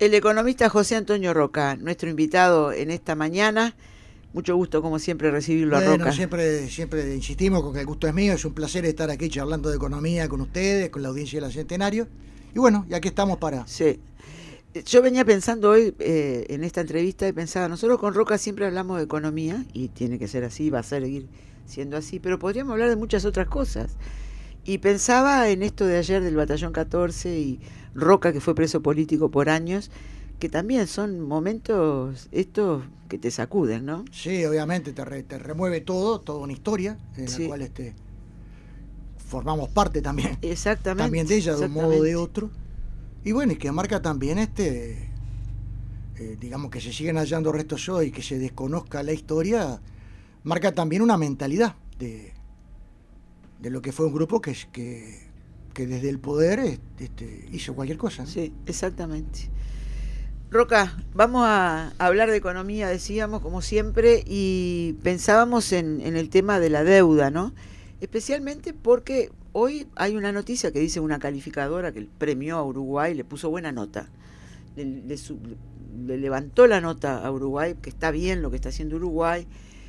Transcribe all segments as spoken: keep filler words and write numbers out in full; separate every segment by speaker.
Speaker 1: El economista José Antonio Roca, nuestro invitado en esta mañana. Mucho gusto, como siempre, recibirlo
Speaker 2: bueno,
Speaker 1: a Roca.
Speaker 2: Siempre, siempre insistimos con que el gusto es mío. Es un placer estar aquí charlando de economía con ustedes, con la audiencia de la Centenario. Y bueno, y aquí estamos para...
Speaker 1: Sí. Yo venía pensando hoy eh, en esta entrevista y pensaba, nosotros con Roca siempre hablamos de economía, y tiene que ser así, va a seguir siendo así, pero podríamos hablar de muchas otras cosas. Y pensaba en esto de ayer del Batallón catorce y Roca, que fue preso político por años, que también son momentos estos que te sacuden, ¿no?
Speaker 2: Sí, obviamente te, re, te remueve todo, toda una historia en
Speaker 1: sí.
Speaker 2: la cual este, formamos parte también.
Speaker 1: Exactamente.
Speaker 2: También de ella, de un modo o de otro. Y bueno, y que marca también este, eh, digamos que se siguen hallando restos hoy, que se desconozca la historia, marca también una mentalidad de, de lo que fue un grupo que, que, que desde el poder este, hizo cualquier cosa, ¿no?
Speaker 1: Sí, exactamente. Roca, vamos a hablar de economía, decíamos, como siempre, y pensábamos en, en el tema de la deuda, ¿no? Especialmente porque hoy hay una noticia que dice una calificadora que premió a Uruguay, le puso buena nota, le, le, le levantó la nota a Uruguay, que está bien lo que está haciendo Uruguay,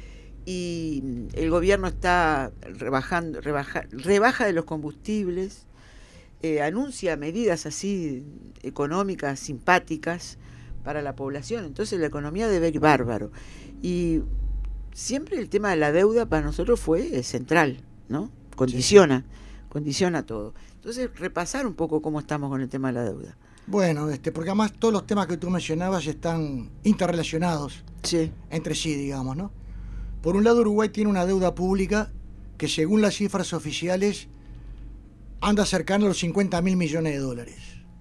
Speaker 1: y el gobierno está rebajando, rebaja, rebaja de los combustibles, eh, anuncia medidas así económicas, simpáticas para la población. Entonces la economía debe ir bárbaro. Y siempre el tema de la deuda para nosotros fue central, ¿no? Condiciona, sí. condiciona todo. Entonces, repasar un poco cómo estamos con el tema de la deuda.
Speaker 2: Bueno, este, porque además todos los temas que tú mencionabas están interrelacionados
Speaker 1: sí.
Speaker 2: entre sí, digamos, ¿no? Por un lado, Uruguay tiene una deuda pública que, según las cifras oficiales, anda cercano a los cincuenta mil millones de dólares.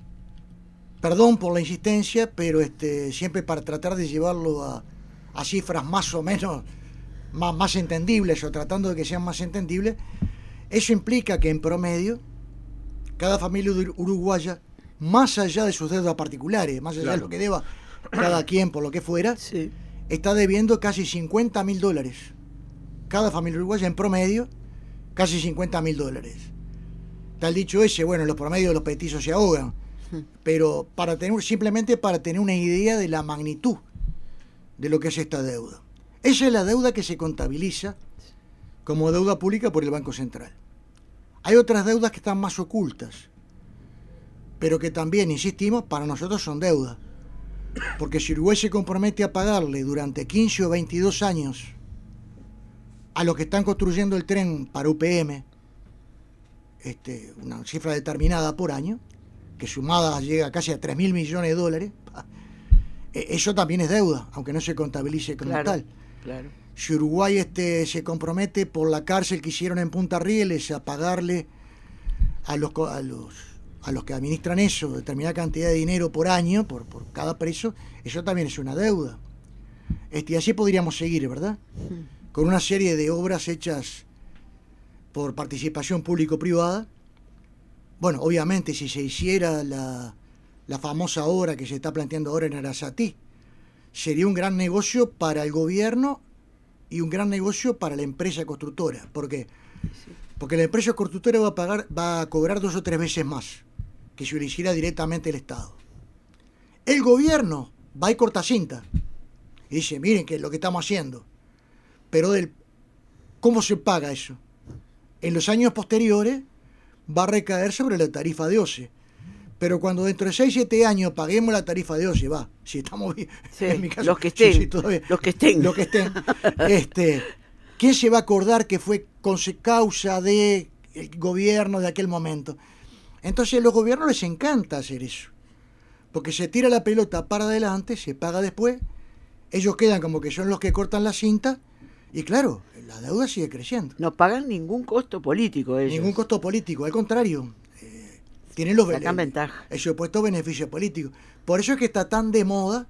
Speaker 2: Perdón por la insistencia, pero este, siempre para tratar de llevarlo a, a cifras más o menos más, más entendibles, o tratando de que sean más entendibles, eso implica que en promedio cada familia uruguaya, más allá de sus deudas particulares, más allá claro. de lo que deba cada quien por lo que fuera,
Speaker 1: sí.
Speaker 2: está debiendo casi cincuenta mil dólares. Cada familia uruguaya en promedio, casi cincuenta mil dólares. Tal dicho ese, bueno, los promedios de los petizos se ahogan, pero para tener, simplemente para tener una idea de la magnitud de lo que es esta deuda. Esa es la deuda que se contabiliza como deuda pública por el Banco Central. Hay otras deudas que están más ocultas, pero que también, insistimos, para nosotros son deuda. Porque si Uruguay se compromete a pagarle durante quince o veintidós años a los que están construyendo el tren para U P M, este, una cifra determinada por año, que sumada llega casi a tres mil millones de dólares, eso también es deuda, aunque no se contabilice como
Speaker 1: claro,
Speaker 2: tal.
Speaker 1: Claro.
Speaker 2: Si Uruguay este, se compromete por la cárcel que hicieron en Punta Rieles a pagarle a los, a los, a los que administran eso determinada cantidad de dinero por año, por, por cada preso, eso también es una deuda. Este, y así podríamos seguir, ¿verdad? Sí. Con una serie de obras hechas por participación público-privada. Bueno, obviamente si se hiciera la, la famosa obra que se está planteando ahora en Arasatí, sería un gran negocio para el gobierno y un gran negocio para la empresa constructora. ¿Por qué? Porque la empresa constructora va a pagar, va a cobrar dos o tres veces más que si lo hiciera directamente el Estado. El gobierno va y corta cinta y dice, miren que es lo que estamos haciendo. Pero del, ¿cómo se paga eso? En los años posteriores va a recaer sobre la tarifa de O C E. Pero cuando dentro de seis, siete años paguemos la tarifa de O C E, va, si estamos bien,
Speaker 1: sí,
Speaker 2: en mi caso,
Speaker 1: los que estén,
Speaker 2: sí, sí, todavía,
Speaker 1: los que estén,
Speaker 2: los que estén, este, ¿quién se va a acordar que fue causa de el gobierno de aquel momento? Entonces a los gobiernos les encanta hacer eso, porque se tira la pelota para adelante, se paga después, ellos quedan como que son los que cortan la cinta, y claro, la deuda sigue creciendo.
Speaker 1: No pagan ningún costo político ellos.
Speaker 2: Ningún costo político, al contrario. Tienen los
Speaker 1: Sacan ventaja.
Speaker 2: El supuesto beneficio político. Por eso es que está tan de moda,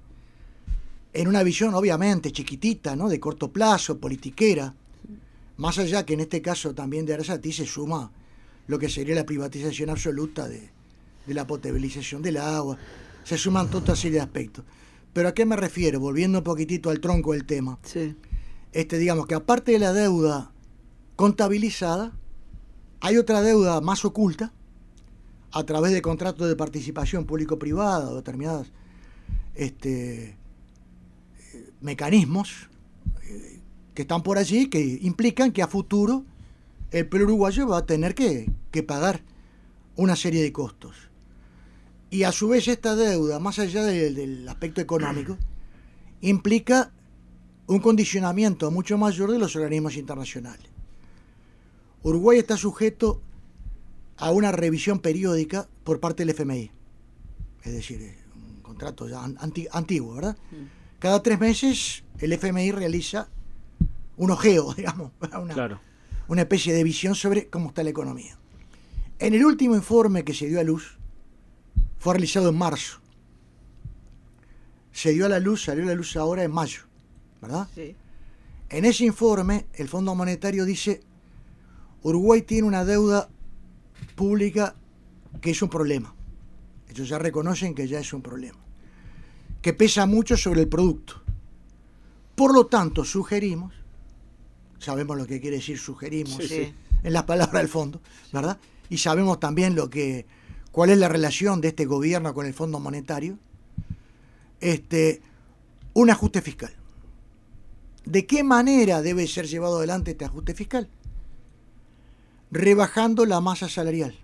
Speaker 2: en una visión obviamente chiquitita, ¿no? De corto plazo, politiquera. Más allá que en este caso también de Arasatí se suma lo que sería la privatización absoluta de, de la potabilización del agua. Se suman toda una serie de aspectos. Pero ¿a qué me refiero? Volviendo un poquitito al tronco del tema.
Speaker 1: Sí.
Speaker 2: Este, digamos que aparte de la deuda contabilizada, hay otra deuda más oculta, a través de contratos de participación público-privada o determinadas este, mecanismos eh, que están por allí que implican que a futuro el pueblo uruguayo va a tener que, que pagar una serie de costos. Y a su vez esta deuda, más allá de, del aspecto económico, implica un condicionamiento mucho mayor de los organismos internacionales. Uruguay está sujeto a una revisión periódica por parte del F M I. Es decir, un contrato ya anti, antiguo, ¿verdad? Cada tres meses el F M I realiza un ojeo, digamos, una, claro. una especie de visión sobre cómo está la economía. En el último informe que se dio a luz, fue realizado en marzo. Se dio a la luz, salió a la luz ahora en mayo, ¿verdad? Sí. En ese informe, el Fondo Monetario dice: Uruguay tiene una deuda pública que es un problema. Ellos ya reconocen que ya es un problema, que pesa mucho sobre el producto. Por lo tanto, sugerimos, sabemos lo que quiere decir sugerimos, sí, sí. en las palabras del fondo, ¿verdad? Y sabemos también lo que, cuál es la relación de este gobierno con el Fondo Monetario, este, un ajuste fiscal. ¿De qué manera debe ser llevado adelante este ajuste fiscal? Rebajando la masa salarial.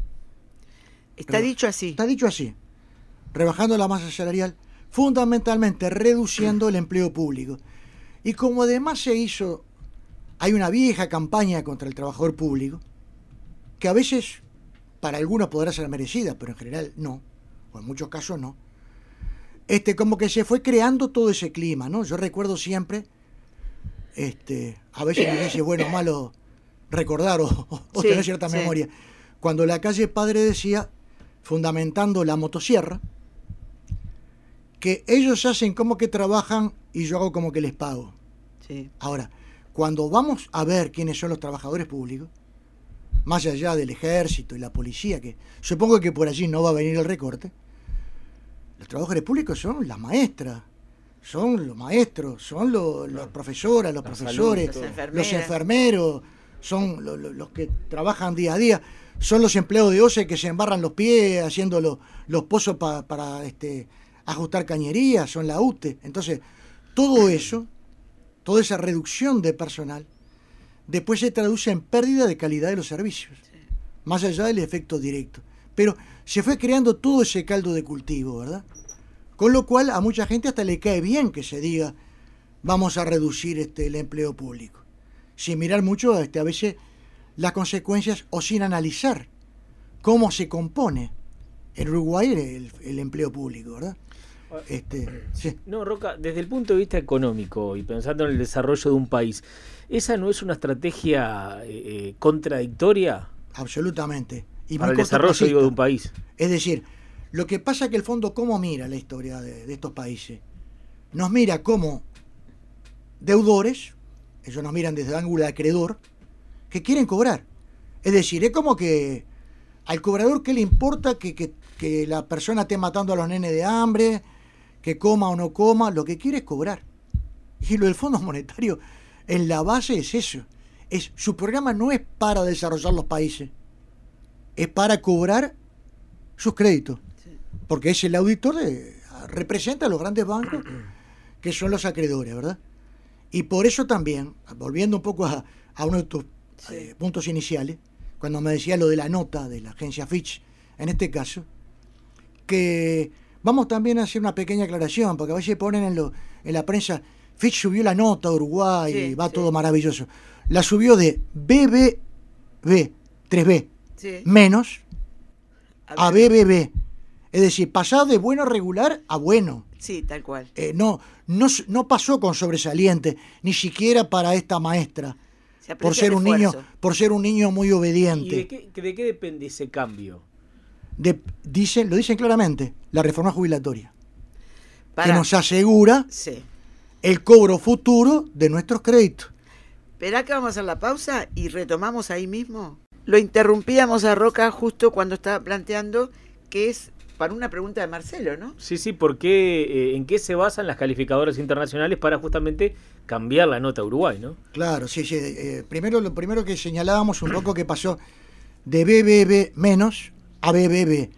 Speaker 1: Está Reba- dicho así.
Speaker 2: Está dicho así. Rebajando la masa salarial, fundamentalmente reduciendo el empleo público. Y como además se hizo, hay una vieja campaña contra el trabajador público, que a veces para algunos podrá ser merecida, pero en general no, o en muchos casos no. Este, como que se fue creando todo ese clima, ¿no? Yo recuerdo siempre, este, a veces no sé si es bueno o malo recordar o, o sí, tener cierta sí. memoria, cuando la calle Padre decía, fundamentando la motosierra, que ellos hacen como que trabajan y yo hago como que les pago. Sí. Ahora, cuando vamos a ver quiénes son los trabajadores públicos, más allá del ejército y la policía, que supongo que por allí no va a venir el recorte, los trabajadores públicos son las maestras, son los maestros, son los, los profesoras, los profesores, salud, los enfermeros, son los, los, los que trabajan día a día, son los empleados de O C E que se embarran los pies haciendo los, los pozos pa, para este, ajustar cañerías, son la U T E. Entonces, todo eso, toda esa reducción de personal, después se traduce en pérdida de calidad de los servicios, sí. más allá del efecto directo. Pero se fue creando todo ese caldo de cultivo, ¿verdad? Con lo cual a mucha gente hasta le cae bien que se diga vamos a reducir este, el empleo público, sin mirar mucho este, a veces las consecuencias o sin analizar cómo se compone en Uruguay el, el empleo público, ¿verdad? Este, sí.
Speaker 3: No, Roca, desde el punto de vista económico y pensando en el desarrollo de un país, ¿esa no es una estrategia eh, contradictoria?
Speaker 2: Absolutamente.
Speaker 3: Y para el desarrollo digo, de un país.
Speaker 2: Es decir, lo que pasa es que el fondo, ¿cómo mira la historia de, de estos países? Nos mira como deudores, ellos nos miran desde el ángulo de acreedor, que quieren cobrar. Es decir, es como que al cobrador, ¿qué le importa que, que, que la persona esté matando a los nenes de hambre, que coma o no coma? Lo que quiere es cobrar. Y lo del Fondo Monetario, en la base es eso. Es, su programa no es para desarrollar los países, es para cobrar sus créditos. Sí. Porque es el auditor, de, representa a los grandes bancos, que son los acreedores, ¿verdad? Y por eso también, volviendo un poco a, a uno de tus sí. eh, puntos iniciales, cuando me decía lo de la nota de la agencia Fitch, en este caso, que vamos también a hacer una pequeña aclaración, porque a veces ponen en, lo, en la prensa, Fitch subió la nota a Uruguay, sí, y va sí. todo maravilloso. La subió de B B B, tres B, sí. menos, a B B B. Es decir, pasado de bueno regular a bueno.
Speaker 1: Sí, tal cual.
Speaker 2: Eh, no, no, no pasó con sobresaliente, ni siquiera para esta maestra. Por ser un niño, por ser un niño muy obediente.
Speaker 3: ¿Y de qué, de qué depende ese cambio?
Speaker 2: De, dicen, lo dicen claramente, la reforma jubilatoria, para, que nos asegura sí. el cobro futuro de nuestros créditos.
Speaker 1: Esperá que vamos a hacer la pausa y retomamos ahí mismo. Lo interrumpíamos a Roca justo cuando estaba planteando que es para una pregunta de Marcelo, ¿no?
Speaker 3: Sí, sí, ¿por qué, eh, en qué se basan las calificadoras internacionales para justamente cambiar la nota a Uruguay, ¿no?
Speaker 2: Claro, sí, sí. Eh, primero, lo primero que señalábamos un poco que pasó de B B B menos a B B B.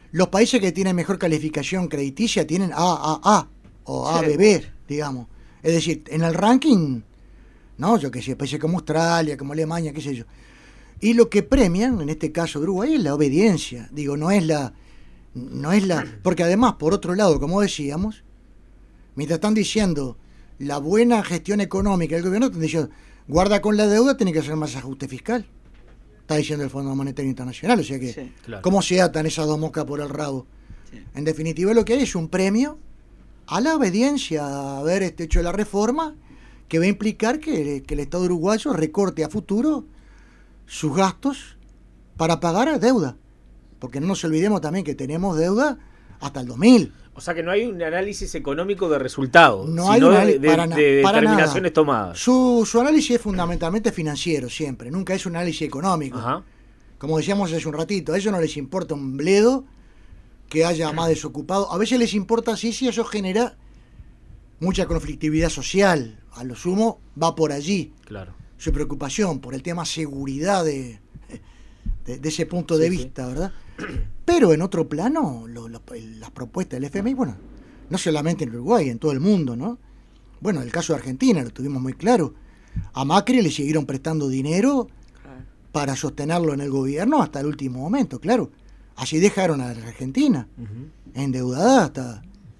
Speaker 2: los países que tienen mejor calificación crediticia tienen A A A o A B B, digamos. Es decir, en el ranking, ¿no? Yo qué sé, países como Australia, como Alemania, qué sé yo. Y lo que premian, en este caso de Uruguay, es la obediencia. Digo, no es la... no es la porque además, por otro lado, como decíamos, mientras están diciendo la buena gestión económica del gobierno, están diciendo, guarda con la deuda, tiene que hacer más ajuste fiscal. Está diciendo el Fondo Monetario Internacional. O sea que, sí, claro. ¿Cómo se atan esas dos moscas por el rabo? Sí. En definitiva, lo que hay es un premio a la obediencia, a haber este, hecho la reforma, que va a implicar que, que el Estado uruguayo recorte a futuro sus gastos para pagar a deuda. Porque no nos olvidemos también que tenemos deuda hasta el dos mil.
Speaker 3: O sea que no hay un análisis económico de resultados,
Speaker 2: no
Speaker 3: sino
Speaker 2: hay
Speaker 3: de, de, para de para determinaciones nada. tomadas.
Speaker 2: Su, su análisis es fundamentalmente financiero siempre, nunca es un análisis económico.
Speaker 3: Ajá.
Speaker 2: Como decíamos hace un ratito, a ellos no les importa un bledo que haya más desocupado. A veces les importa sí, si eso genera mucha conflictividad social. A lo sumo va por allí.
Speaker 3: Claro.
Speaker 2: Su preocupación por el tema seguridad de, de, de ese punto de sí, vista, sí. ¿verdad? Pero en otro plano, lo, lo, las propuestas del F M I, bueno, no solamente en Uruguay, en todo el mundo, ¿no? Bueno, el caso de Argentina lo tuvimos muy claro. A Macri le siguieron prestando dinero para sostenerlo en el gobierno hasta el último momento, claro. Así dejaron a la Argentina uh-huh. endeudada hasta,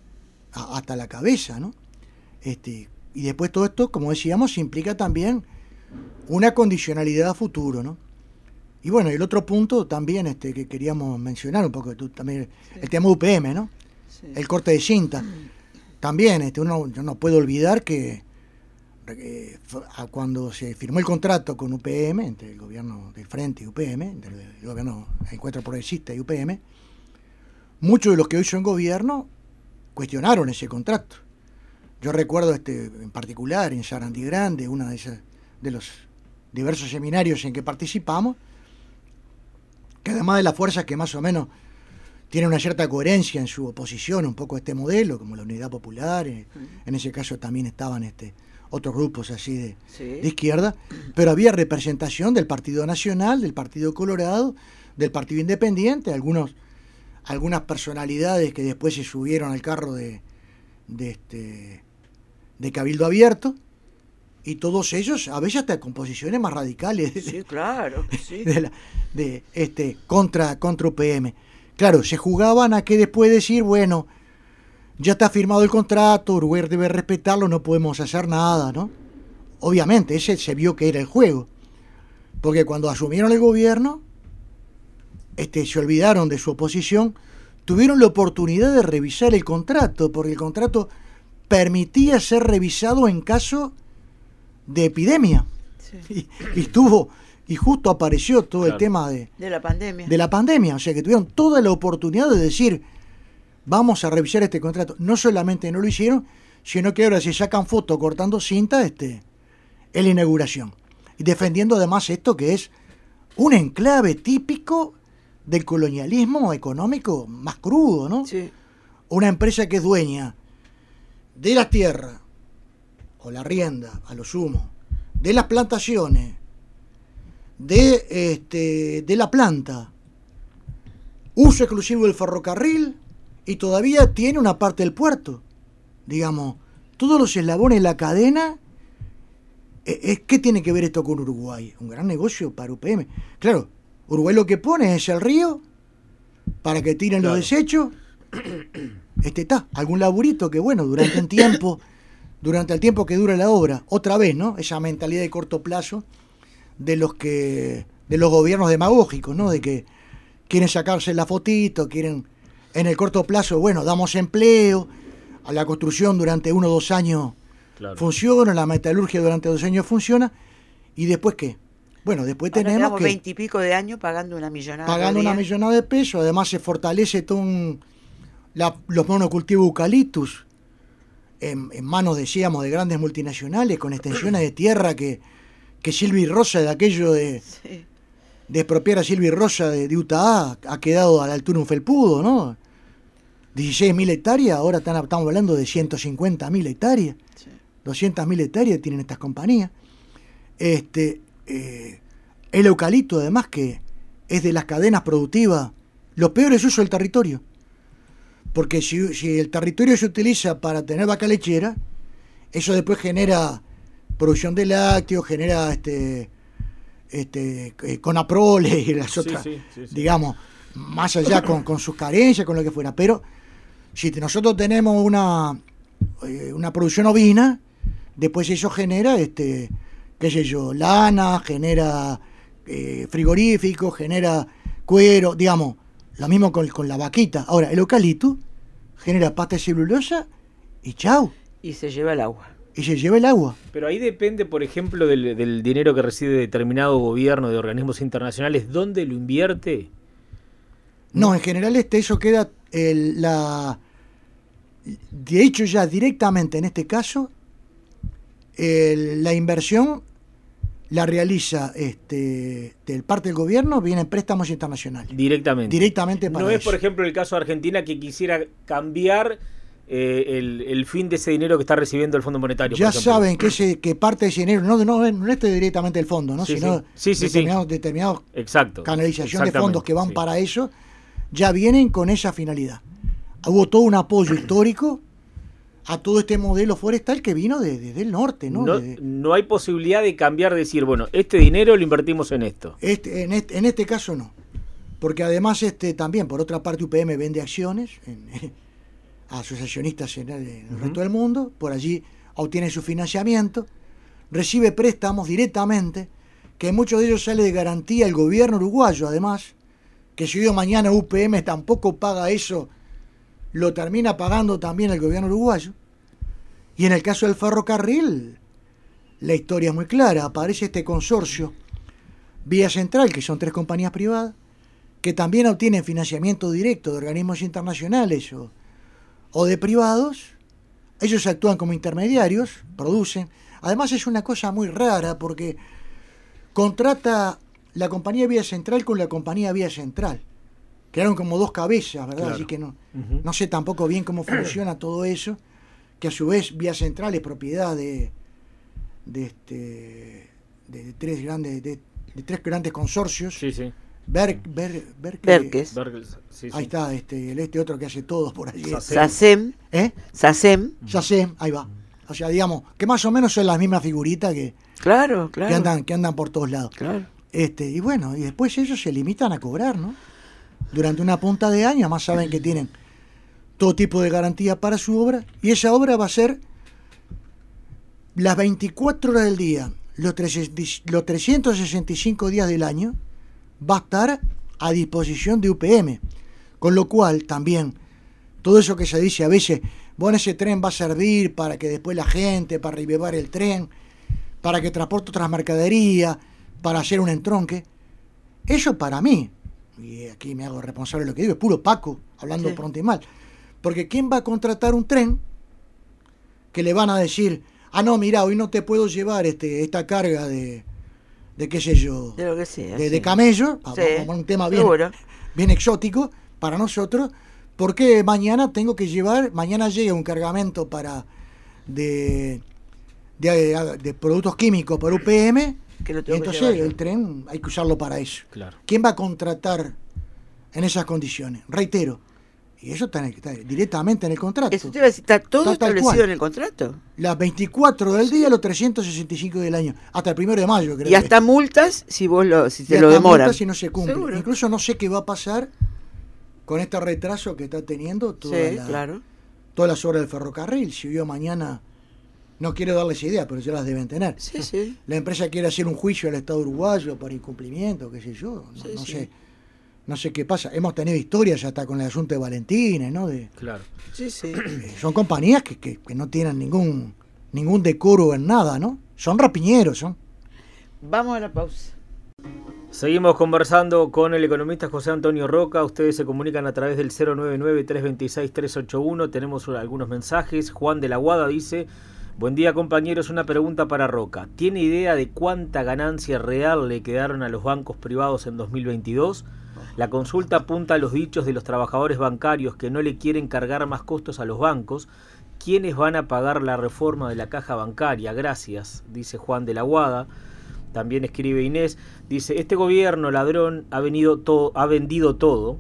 Speaker 2: a, hasta la cabeza, ¿no? Este, y después todo esto, como decíamos, implica también una condicionalidad a futuro, ¿no? Y bueno, el otro punto también este, que queríamos mencionar un poco, tú, también sí. el tema U P M, ¿no? Sí. El corte de cinta. También este, uno no puede olvidar que eh, cuando se firmó el contrato con U P M, entre el gobierno del Frente y U P M, entre el gobierno Encuentro Progresista y U P M, muchos de los que hoy son gobierno cuestionaron ese contrato. Yo recuerdo este en particular en Sarandí Grande, una de esas de los diversos seminarios en que participamos, que además de las fuerzas que más o menos tienen una cierta coherencia en su oposición un poco a este modelo, como la Unidad Popular, eh, en ese caso también estaban este otros grupos así de, sí. de izquierda, pero había representación del Partido Nacional, del Partido Colorado, del Partido Independiente, algunos algunas personalidades que después se subieron al carro de de este de Cabildo Abierto, y todos ellos a veces hasta con posiciones más radicales de,
Speaker 1: sí, claro, sí.
Speaker 2: de, la, de este contra contra U P M. Claro, se jugaban a que después decir, bueno, ya está firmado el contrato, Uruguay debe respetarlo, no podemos hacer nada, ¿no? Obviamente, ese se vio que era el juego. Porque cuando asumieron el gobierno, este, se olvidaron de su oposición, tuvieron la oportunidad de revisar el contrato, porque el contrato permitía ser revisado en caso de epidemia. Sí. Y, y estuvo, y justo apareció todo claro. el tema de,
Speaker 1: de la pandemia.
Speaker 2: De la pandemia, o sea que tuvieron toda la oportunidad de decir, vamos a revisar este contrato. No solamente no lo hicieron, sino que ahora se sacan fotos cortando cinta este, en la inauguración. Y defendiendo además esto que es un enclave típico del colonialismo económico más crudo, ¿no?
Speaker 1: Sí.
Speaker 2: Una empresa que es dueña de las tierras, o la rienda, a lo sumo, de las plantaciones, de, este, de la planta, uso exclusivo del ferrocarril, y todavía tiene una parte del puerto. Digamos, todos los eslabones de la cadena. Eh, ¿Qué tiene que ver esto con Uruguay? Un gran negocio para U P M. Claro, Uruguay lo que pone es el río para que tiren claro. los desechos. Este está, algún laburito que bueno, durante un tiempo, durante el tiempo que dura la obra, otra vez, ¿no? Esa mentalidad de corto plazo de los que, de los gobiernos demagógicos, ¿no? De que quieren sacarse la fotito, quieren en el corto plazo, bueno, damos empleo, a la construcción durante uno o dos años claro. funciona, la metalurgia durante dos años funciona, y después ¿qué? Bueno, después
Speaker 1: Ahora
Speaker 2: tenemos que...
Speaker 1: veintipico de años pagando una millonada
Speaker 2: Pagando una millonada de pesos, además se fortalece todo un, la, los monocultivos eucaliptus, en, en manos, decíamos, de grandes multinacionales, con extensiones de tierra que, que Silvi Rosa, de aquello de... Sí. de expropiar a Silvi Rosa de, de Utah, ha quedado a la altura un felpudo, ¿no? dieciséis mil hectáreas, ahora están, estamos hablando de ciento cincuenta mil hectáreas, sí. doscientas mil hectáreas tienen estas compañías. Este, eh, el eucalipto, además, que es de las cadenas productivas Lo peor es uso del territorio. Porque si, si el territorio se utiliza para tener vaca lechera, eso después genera producción de lácteos, genera este, este eh, Conaprole y las otras, sí, sí, sí, sí. digamos, más allá con, con sus carencias, con lo que fuera. Pero si nosotros tenemos una, eh, una producción ovina, después eso genera, este, qué sé yo, lana, genera eh, frigorífico, genera cuero, digamos, lo mismo con, con la vaquita. Ahora, el eucalipto genera pasta de celulosa y chau.
Speaker 1: Y se lleva el agua.
Speaker 2: Y se lleva el agua.
Speaker 3: Pero ahí depende, por ejemplo, del, del dinero que recibe determinado gobierno de organismos internacionales. ¿Dónde lo invierte?
Speaker 2: No, en general este eso queda el, la... De hecho ya directamente en este caso, el, la inversión la realiza este del parte del gobierno, vienen préstamos internacionales.
Speaker 3: Directamente.
Speaker 2: Directamente para
Speaker 3: No es,
Speaker 2: eso.
Speaker 3: por ejemplo, el caso de Argentina que quisiera cambiar eh, el, el fin de ese dinero que está recibiendo el Fondo Monetario.
Speaker 2: Ya saben que ese que parte de ese dinero no, no, no es directamente del fondo, ¿no?
Speaker 3: Sí,
Speaker 2: sino
Speaker 3: sí. Sí, sí,
Speaker 2: determinados,
Speaker 3: sí.
Speaker 2: determinados
Speaker 3: Exacto.
Speaker 2: canalización de fondos que van
Speaker 3: sí.
Speaker 2: para eso, ya vienen con esa finalidad. Hubo todo un apoyo histórico a todo este modelo forestal que vino desde de, el norte, ¿no?
Speaker 3: No,
Speaker 2: de,
Speaker 3: no hay posibilidad de cambiar, de decir, bueno, este dinero lo invertimos en esto.
Speaker 2: Este, en, este, en este caso no. Porque además este también, por otra parte, U P M vende acciones en, eh, a sus accionistas en el, en el uh-huh. resto del mundo, por allí obtiene su financiamiento, recibe préstamos directamente, que muchos de ellos sale de garantía el gobierno uruguayo, además, que si hoy o mañana U P M tampoco paga eso, lo termina pagando también el gobierno uruguayo. Y en el caso del ferrocarril, la historia es muy clara. Aparece este consorcio Vía Central, que son tres compañías privadas, que también obtienen financiamiento directo de organismos internacionales o, o de privados. Ellos actúan como intermediarios, producen. Además es una cosa muy rara porque contrata la compañía Vía Central con la compañía Vía Central. Quedaron como dos cabezas, ¿verdad? Claro. Así que no, uh-huh. no sé tampoco bien cómo funciona todo eso, que a su vez Vía Central es propiedad de de este de, de tres grandes de, de tres grandes consorcios.
Speaker 3: Sí, sí.
Speaker 2: Ber, Ber, Ber,
Speaker 1: Berques.
Speaker 3: Berques, sí, sí.
Speaker 2: Ahí está, este, el este otro que hace todos por allí.
Speaker 1: SACEM.
Speaker 2: ¿Eh?
Speaker 1: SACEM.
Speaker 2: SACEM, ahí va. O sea, digamos, que más o menos son las mismas figuritas que,
Speaker 1: claro, claro.
Speaker 2: que andan, que andan por todos lados.
Speaker 1: Claro.
Speaker 2: Este, y bueno, y después ellos se limitan a cobrar, ¿no? Durante una punta de año, además saben que tienen todo tipo de garantía para su obra, y esa obra va a ser las veinticuatro horas del día, los, los trescientos sesenta y cinco días del año, va a estar a disposición de U P M, con lo cual también todo eso que se dice a veces, bueno, ese tren va a servir para que después la gente, para revivar el tren, para que transporte otras mercaderías, para hacer un entronque, eso para mí, y aquí me hago responsable de lo que digo, es puro Paco, hablando sí. pronto y mal, porque ¿quién va a contratar un tren que le van a decir, ah no, mira, hoy no te puedo llevar este esta carga de de qué sé yo,
Speaker 1: de, lo que sea,
Speaker 2: de,
Speaker 1: sí.
Speaker 2: de camello,
Speaker 1: sí.
Speaker 2: un tema bien, bien exótico para nosotros, porque mañana tengo que llevar, mañana llega un cargamento para de de, de productos químicos para U P M,
Speaker 1: que lo
Speaker 2: y entonces el tren hay que usarlo para eso.
Speaker 3: Claro.
Speaker 2: ¿Quién va a contratar en esas condiciones? Reitero, y eso está, en el, está directamente en el contrato.
Speaker 1: Eso te iba a decir, ¿está todo
Speaker 2: está
Speaker 1: establecido en el contrato?
Speaker 2: Las veinticuatro del día, los trescientos sesenta y cinco del año, hasta el primero de mayo, creo.
Speaker 1: Y hasta que. multas si vos lo, si te
Speaker 2: y
Speaker 1: lo demoran.
Speaker 2: Multas si no se cumple.
Speaker 1: ¿Seguro?
Speaker 2: Incluso no sé qué va a pasar con este retraso que está teniendo toda
Speaker 1: sí,
Speaker 2: la,
Speaker 1: claro.
Speaker 2: todas las obras del ferrocarril. Si yo mañana, no quiero darles idea, pero ya las deben tener.
Speaker 1: Sí, sí.
Speaker 2: La empresa quiere hacer un juicio al Estado uruguayo por incumplimiento, qué sé yo, no,
Speaker 1: sí,
Speaker 2: no
Speaker 1: sí.
Speaker 2: sé. No sé qué pasa. Hemos tenido historias hasta con el asunto de Valentina, ¿no? De,
Speaker 3: claro.
Speaker 1: Sí, sí.
Speaker 2: Eh, son compañías que, que, que no tienen ningún ningún decoro en nada, ¿no? Son rapiñeros, son.
Speaker 1: Vamos a la pausa.
Speaker 3: Seguimos conversando con el economista José Antonio Roca. Ustedes se comunican a través del cero nueve nueve, tres dos seis, tres ocho uno. Tenemos algunos mensajes. Juan de la Guada dice: buen día, compañeros, una pregunta para Roca. ¿Tiene idea de cuánta ganancia real le quedaron a los bancos privados en dos mil veintidós? La consulta apunta a los dichos de los trabajadores bancarios que no le quieren cargar más costos a los bancos. ¿Quiénes van a pagar la reforma de la caja bancaria? Gracias, dice Juan de la Guada. También escribe Inés, dice: este gobierno ladrón ha, venido to- ha vendido todo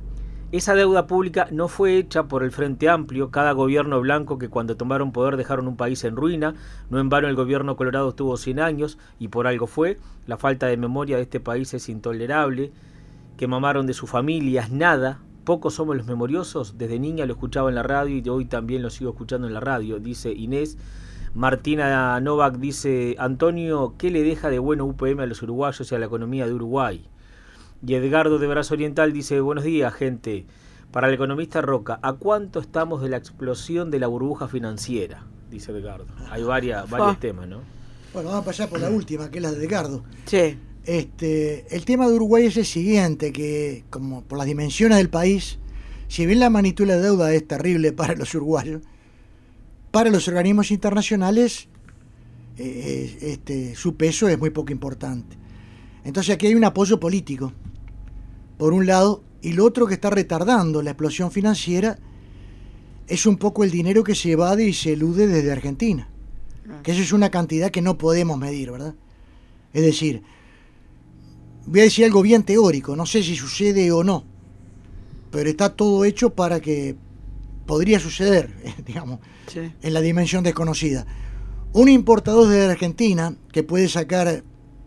Speaker 3: Esa deuda pública no fue hecha por el Frente Amplio, cada gobierno blanco que cuando tomaron poder dejaron un país en ruina. No en vano el gobierno colorado estuvo cien años y por algo fue. La falta de memoria de este país es intolerable. Que mamaron de sus familias, nada. Pocos somos los memoriosos. Desde niña lo escuchaba en la radio y hoy también lo sigo escuchando en la radio, dice Inés. Martina Novak dice, Antonio, ¿qué le deja de bueno U P M a los uruguayos y a la economía de Uruguay? Y Edgardo de Brazo Oriental dice, buenos días, gente. Para el economista Roca, ¿a cuánto estamos de la explosión de la burbuja financiera? Dice Edgardo. Hay varias, varios oh. temas, ¿no?
Speaker 2: Bueno, vamos a pasar por la última, que es la de Edgardo.
Speaker 1: Sí.
Speaker 2: Este, el tema de Uruguay es el siguiente, que como por las dimensiones del país, si bien la magnitud de la deuda es terrible para los uruguayos, para los organismos internacionales eh, este, su peso es muy poco importante. Entonces aquí hay un apoyo político, por un lado, y lo otro que está retardando la explosión financiera es un poco el dinero que se evade y se elude desde Argentina, que eso es una cantidad que no podemos medir, ¿verdad? Es decir, voy a decir algo bien teórico, no sé si sucede o no, pero está todo hecho para que podría suceder, digamos, sí. en la dimensión desconocida. Un importador de Argentina que puede sacar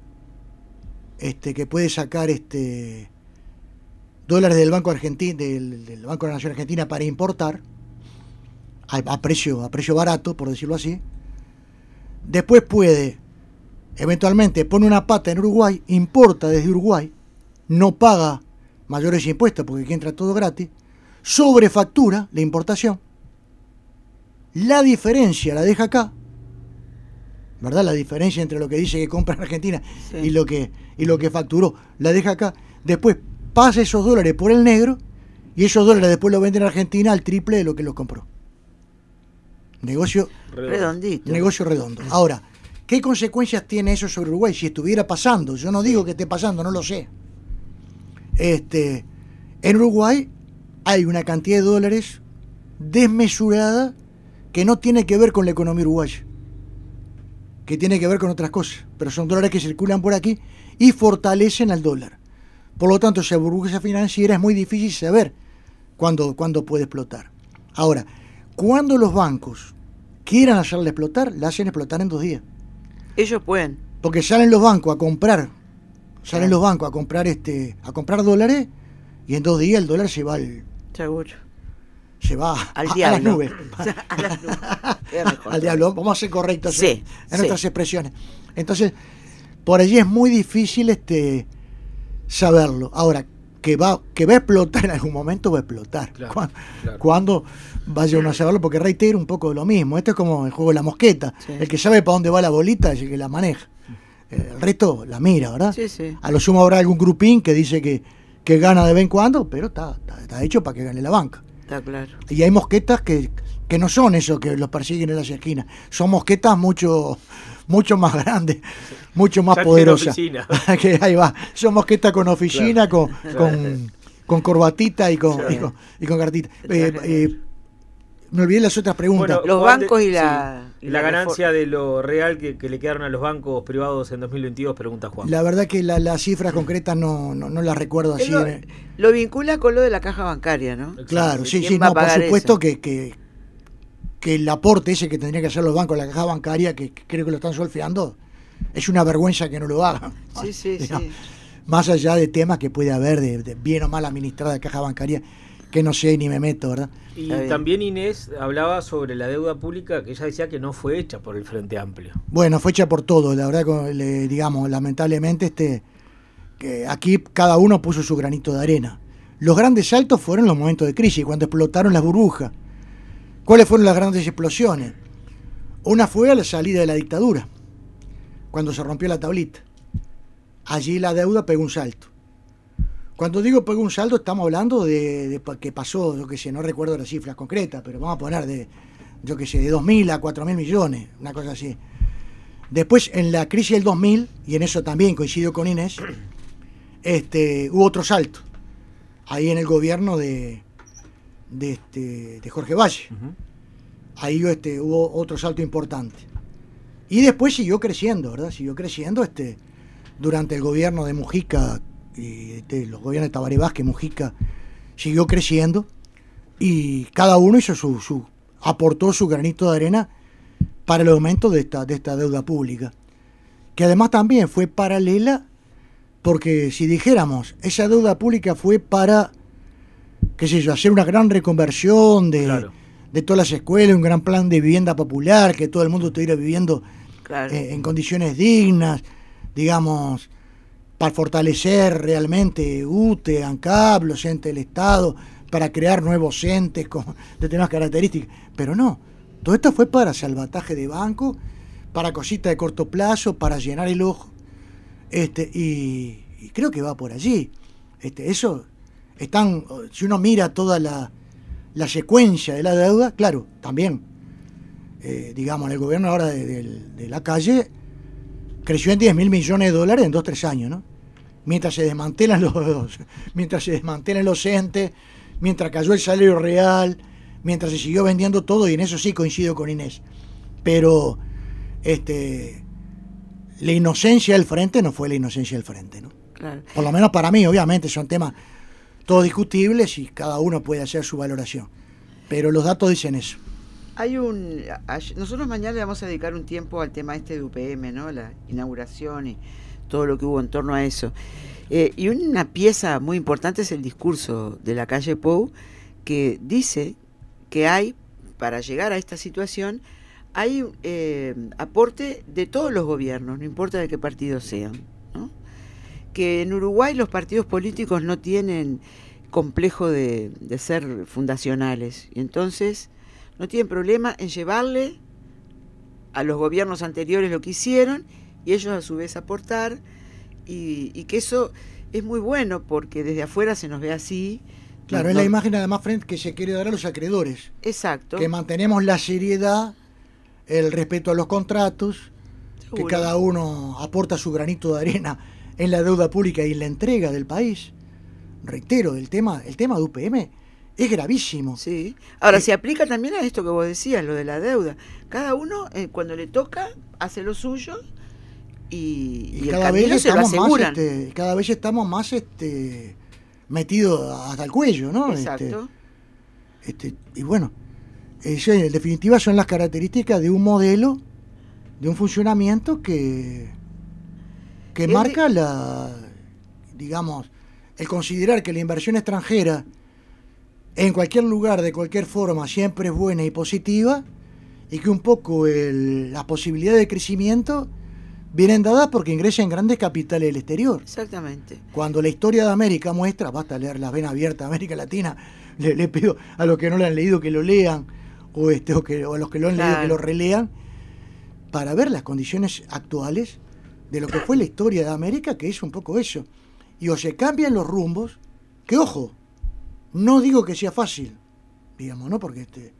Speaker 2: este que puede sacar este dólares del Banco Argentino, del, del Banco de la Nación Argentina para importar a, a precio a precio barato, por decirlo así. Después puede eventualmente pone una pata en Uruguay, importa desde Uruguay, no paga mayores impuestos porque aquí entra todo gratis, sobrefactura la importación, la diferencia la deja acá, ¿verdad? La diferencia entre lo que dice que compra en Argentina sí. y lo que y lo que facturó, la deja acá, después pasa esos dólares por el negro y esos dólares después los venden en Argentina al triple de lo que los compró. Negocio
Speaker 1: redondito.
Speaker 2: Negocio redondo. Ahora, ¿qué consecuencias tiene eso sobre Uruguay? Si estuviera pasando, yo no digo que esté pasando, no lo sé. Este, en Uruguay hay una cantidad de dólares desmesurada que no tiene que ver con la economía uruguaya, que tiene que ver con otras cosas, pero son dólares que circulan por aquí y fortalecen al dólar. Por lo tanto, esa burbuja financiera es muy difícil saber cuándo, cuándo puede explotar. Ahora, cuando los bancos quieran hacerla explotar, la hacen explotar en dos días.
Speaker 1: Ellos pueden.
Speaker 2: Porque salen los bancos a comprar, salen ah. los bancos a comprar este, a comprar dólares y en dos días el dólar se va al
Speaker 1: seguro.
Speaker 2: Se va
Speaker 1: al
Speaker 2: a,
Speaker 1: diablo.
Speaker 2: a las nubes.
Speaker 1: a las nubes.
Speaker 2: Al diablo, vamos a ser correctos
Speaker 1: sí,
Speaker 2: en, en
Speaker 1: sí.
Speaker 2: nuestras expresiones. Entonces, por allí es muy difícil este saberlo. Ahora, que va, que va a explotar en algún momento, va a explotar.
Speaker 3: Claro,
Speaker 2: ¿Cuándo,
Speaker 3: claro.
Speaker 2: ¿Cuándo vaya uno a saberlo? Porque reitero un poco de lo mismo. Esto es como el juego de la mosqueta. Sí. El que sabe para dónde va la bolita es el que la maneja. El resto la mira, ¿verdad?
Speaker 1: Sí, sí.
Speaker 2: A lo sumo habrá algún grupín que dice que, que gana de vez en cuando, pero está, está, está hecho para que gane la banca.
Speaker 1: Está claro.
Speaker 2: Y hay mosquetas que, que no son eso que los persiguen en las esquinas. Son mosquetas mucho, mucho más grandes, mucho más poderosas. que ahí va. Son mosquetas con oficina, claro. con, con, con corbatita y con, claro. y con, y con cartita. Eh, eh, me olvidé las otras preguntas.
Speaker 1: Bueno, los bancos y la...
Speaker 3: Sí, y la, la ganancia de lo real que, que le quedaron a los bancos privados en dos mil veintidós, pregunta Juan.
Speaker 2: La verdad que las la cifras concretas no, no, no las recuerdo así.
Speaker 1: Lo, lo vincula con lo de la caja bancaria, ¿no?
Speaker 2: Claro, sí, sí, no, por supuesto que, que, que el aporte ese que tendrían que hacer los bancos a la caja bancaria, que, que creo que lo están solfeando, es una vergüenza que no lo hagan.
Speaker 1: Sí, sí,
Speaker 2: digamos,
Speaker 1: sí.
Speaker 2: Más allá de temas que puede haber de, de bien o mal administrada de caja bancaria, que no sé ni me meto, ¿verdad?
Speaker 3: Y también Inés hablaba sobre la deuda pública, que ella decía que no fue hecha por el Frente Amplio.
Speaker 2: Bueno, fue hecha por todo, la verdad, le, digamos, lamentablemente este que aquí cada uno puso su granito de arena. Los grandes saltos fueron los momentos de crisis, cuando explotaron las burbujas. ¿Cuáles fueron las grandes explosiones? Una fue a la salida de la dictadura, cuando se rompió la tablita. Allí la deuda pegó un salto. Cuando digo pegó un salto, estamos hablando de, de que pasó, yo qué sé, no recuerdo las cifras concretas, pero vamos a poner de, yo qué sé, de dos mil a cuatro mil millones, una cosa así. Después, en la crisis del dos mil, y en eso también coincido con Inés, este, hubo otro salto, ahí en el gobierno de, de, este, de Jorge Valle. Uh-huh. Ahí este, hubo otro salto importante. Y después siguió creciendo, ¿verdad? Siguió creciendo este, durante el gobierno de Mujica, y de los gobiernos de Tabaré Vázquez, Mujica, siguió creciendo y cada uno hizo su, su aportó su granito de arena para el aumento de esta, de esta deuda pública, que además también fue paralela, porque si dijéramos, esa deuda pública fue para, qué sé yo, hacer una gran reconversión de, claro. de todas las escuelas, un gran plan de vivienda popular, que todo el mundo estuviera viviendo claro. eh, en condiciones dignas, digamos, para fortalecer realmente U T E, ANCAP, los entes del Estado, para crear nuevos entes con determinadas características. Pero no, todo esto fue para salvataje de banco, para cositas de corto plazo, para llenar el ojo. Este, y, y creo que va por allí. Este, eso, están, si uno mira toda la, la secuencia de la deuda, claro, también, eh, digamos, el gobierno ahora de, de, de la calle creció en diez mil millones de dólares en dos o tres años, ¿no? Mientras se desmantelan los, mientras se desmantelan los entes, mientras cayó el salario real, mientras se siguió vendiendo todo, y en eso sí coincido con Inés. Pero este la inocencia del frente no fue la inocencia del frente, ¿no? Claro. Por lo menos para mí, obviamente, son temas todos discutibles y cada uno puede hacer su valoración. Pero los datos dicen eso.
Speaker 1: Hay un nosotros mañana le vamos a dedicar un tiempo al tema este de U P M, ¿no? La inauguración y todo lo que hubo en torno a eso. Eh, y una pieza muy importante es el discurso de la calle Pou, que dice que hay, para llegar a esta situación, hay eh, aporte de todos los gobiernos, no importa de qué partido sean, ¿no? Que en Uruguay los partidos políticos no tienen complejo de, de ser fundacionales, y entonces no tienen problema en llevarle a los gobiernos anteriores lo que hicieron y ellos a su vez aportar, y, y que eso es muy bueno porque desde afuera se nos ve así.
Speaker 2: Claro, no, es la imagen además frente que se quiere dar a los acreedores.
Speaker 1: Exacto.
Speaker 2: Que mantenemos la seriedad, el respeto a los contratos, seguro, que cada uno aporta su granito de arena en la deuda pública y en la entrega del país. Reitero, el tema, el tema de U P M es gravísimo.
Speaker 1: Sí. Ahora, eh, se aplica también a esto que vos decías, lo de la deuda. Cada uno, eh, cuando le toca, hace lo suyo y, y, y
Speaker 2: cada
Speaker 1: el
Speaker 2: vez
Speaker 1: camino se lo aseguran.
Speaker 2: Más, este, cada vez estamos más este, metidos hasta el cuello, ¿no?
Speaker 1: Exacto.
Speaker 2: Este, este, y bueno, eso en definitiva son las características de un modelo, de un funcionamiento que, que marca de... la, digamos, el considerar que la inversión extranjera en cualquier lugar, de cualquier forma, siempre es buena y positiva, y que un poco el, las posibilidades de crecimiento vienen dadas porque ingresa en grandes capitales del exterior.
Speaker 1: Exactamente.
Speaker 2: Cuando la historia de América muestra, basta leer Las Venas Abiertas de América Latina, le, le pido a los que no lo han leído que lo lean, o, este, o, que, o a los que lo han claro. leído que lo relean, para ver las condiciones actuales de lo que fue la historia de América, que es un poco eso. Y o se cambian los rumbos, que ojo, no digo que sea fácil, digamos, ¿no? Porque este,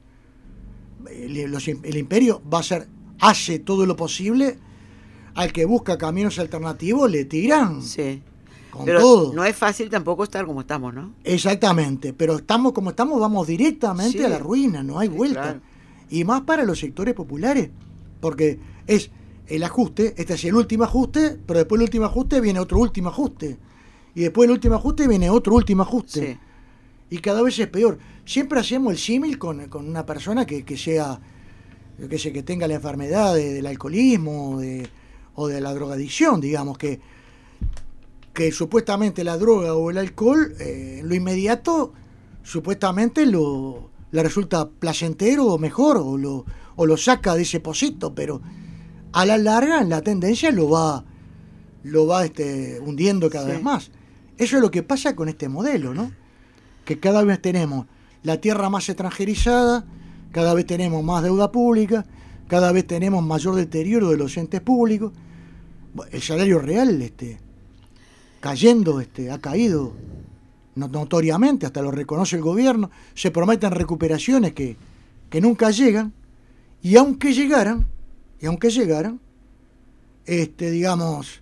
Speaker 2: el, los, el imperio va a ser, hace todo lo posible, al que busca caminos alternativos le tiran.
Speaker 1: Sí.
Speaker 2: Con
Speaker 1: pero
Speaker 2: todo.
Speaker 1: No es fácil tampoco estar como estamos, ¿no?
Speaker 2: Exactamente, pero estamos como estamos, vamos directamente sí. a la ruina, no hay sí, vuelta. Claro. Y más para los sectores populares, porque es el ajuste, este es el último ajuste, pero después del último ajuste viene otro último ajuste. Y después del último ajuste viene otro último ajuste. Sí. Y cada vez es peor. Siempre hacemos el símil con, con una persona que, que sea, que, sé, que tenga la enfermedad de, del alcoholismo de, o de la drogadicción, digamos, que, que supuestamente la droga o el alcohol, eh, en lo inmediato, supuestamente lo, le resulta placentero o mejor, o lo, o lo saca de ese pocito, pero a la larga la tendencia lo va, lo va este, hundiendo cada sí. vez más. Eso es lo que pasa con este modelo, ¿no? Que cada vez tenemos la tierra más extranjerizada, cada vez tenemos más deuda pública, cada vez tenemos mayor deterioro de los entes públicos. El salario real este, cayendo, este, ha caído notoriamente, hasta lo reconoce el gobierno, se prometen recuperaciones que, que nunca llegan, y aunque llegaran, y aunque llegaran, este, digamos,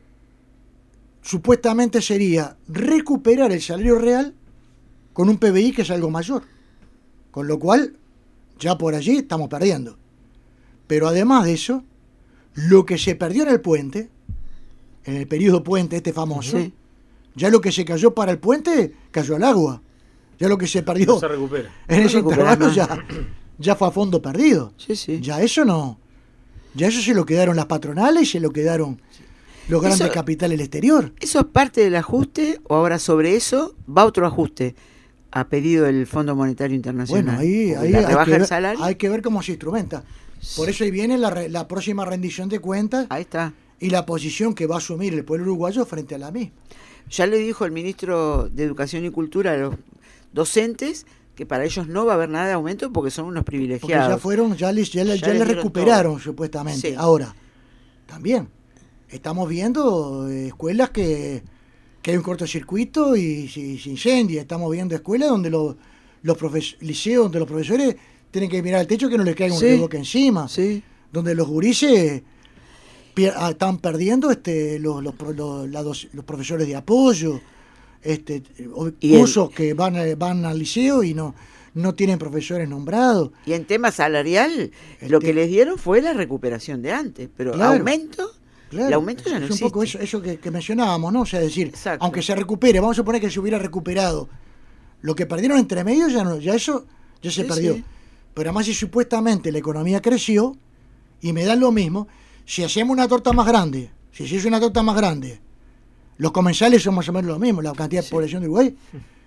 Speaker 2: supuestamente sería recuperar el salario real con un P B I que es algo mayor, con lo cual ya por allí estamos perdiendo. Pero además de eso, lo que se perdió en el puente, en el periodo puente este famoso, sí. ya lo que se cayó para el puente cayó al agua, Ya lo que se perdió
Speaker 3: no se recupera.
Speaker 2: en
Speaker 1: No
Speaker 2: ese
Speaker 1: recupera
Speaker 2: intervalo
Speaker 1: más.
Speaker 2: ya, ya fue a fondo perdido.
Speaker 1: Sí, sí.
Speaker 2: Ya eso no. Ya eso se lo quedaron las patronales y se lo quedaron los grandes
Speaker 1: Eso-
Speaker 2: capitales del exterior.
Speaker 1: ¿Eso es parte del ajuste o ahora sobre eso va otro ajuste a pedido del Fondo Monetario Internacional?
Speaker 2: Bueno, ahí,
Speaker 1: Porque
Speaker 2: ahí
Speaker 1: la
Speaker 2: hay,
Speaker 1: rebaja
Speaker 2: que
Speaker 1: del
Speaker 2: ver,
Speaker 1: salario.
Speaker 2: hay que ver cómo se instrumenta. Por eso ahí viene la, re- la próxima rendición de cuentas
Speaker 1: Ahí está.
Speaker 2: y la posición que va a asumir el pueblo uruguayo frente a la misma.
Speaker 1: Ya le dijo el ministro de Educación y Cultura a los docentes que para ellos no va a haber nada de aumento porque son unos
Speaker 2: Porque
Speaker 1: privilegiados.
Speaker 2: ya fueron, ya les, ya, le-
Speaker 1: Ya
Speaker 2: ya
Speaker 1: les
Speaker 2: les
Speaker 1: dieron
Speaker 2: recuperaron
Speaker 1: todo.
Speaker 2: supuestamente.
Speaker 1: Sí.
Speaker 2: Ahora, también estamos viendo eh, escuelas que, que hay un cortocircuito y se, se incendia. Estamos viendo escuelas donde los, los profes- liceos donde los profesores tienen que mirar al techo que no les caiga un
Speaker 1: Sí.
Speaker 2: reboque encima.
Speaker 1: Sí.
Speaker 2: Donde los gurises pier- ah, están perdiendo este los, los, pro- los, la dos- los profesores de apoyo, este o-
Speaker 1: Y el-
Speaker 2: cursos que van, a- van al liceo y no, no tienen profesores nombrados.
Speaker 1: Y en tema salarial,
Speaker 2: El
Speaker 1: lo
Speaker 2: te-
Speaker 1: que les dieron fue la recuperación de antes, pero
Speaker 2: Claro.
Speaker 1: aumento,
Speaker 2: Claro,
Speaker 1: el aumento ya no
Speaker 2: es un
Speaker 1: existe.
Speaker 2: poco eso, eso que, que mencionábamos, ¿no? O sea, es decir,
Speaker 1: Exacto.
Speaker 2: aunque se recupere, vamos a suponer que se hubiera recuperado lo que perdieron entre medio, ya no, ya eso ya se
Speaker 1: Sí,
Speaker 2: perdió.
Speaker 1: sí.
Speaker 2: Pero además si supuestamente la economía creció y me dan lo mismo, si hacemos una torta más grande, si se hace una torta más grande, los comensales son más o menos lo mismo, la cantidad de
Speaker 1: Sí.
Speaker 2: población de Uruguay,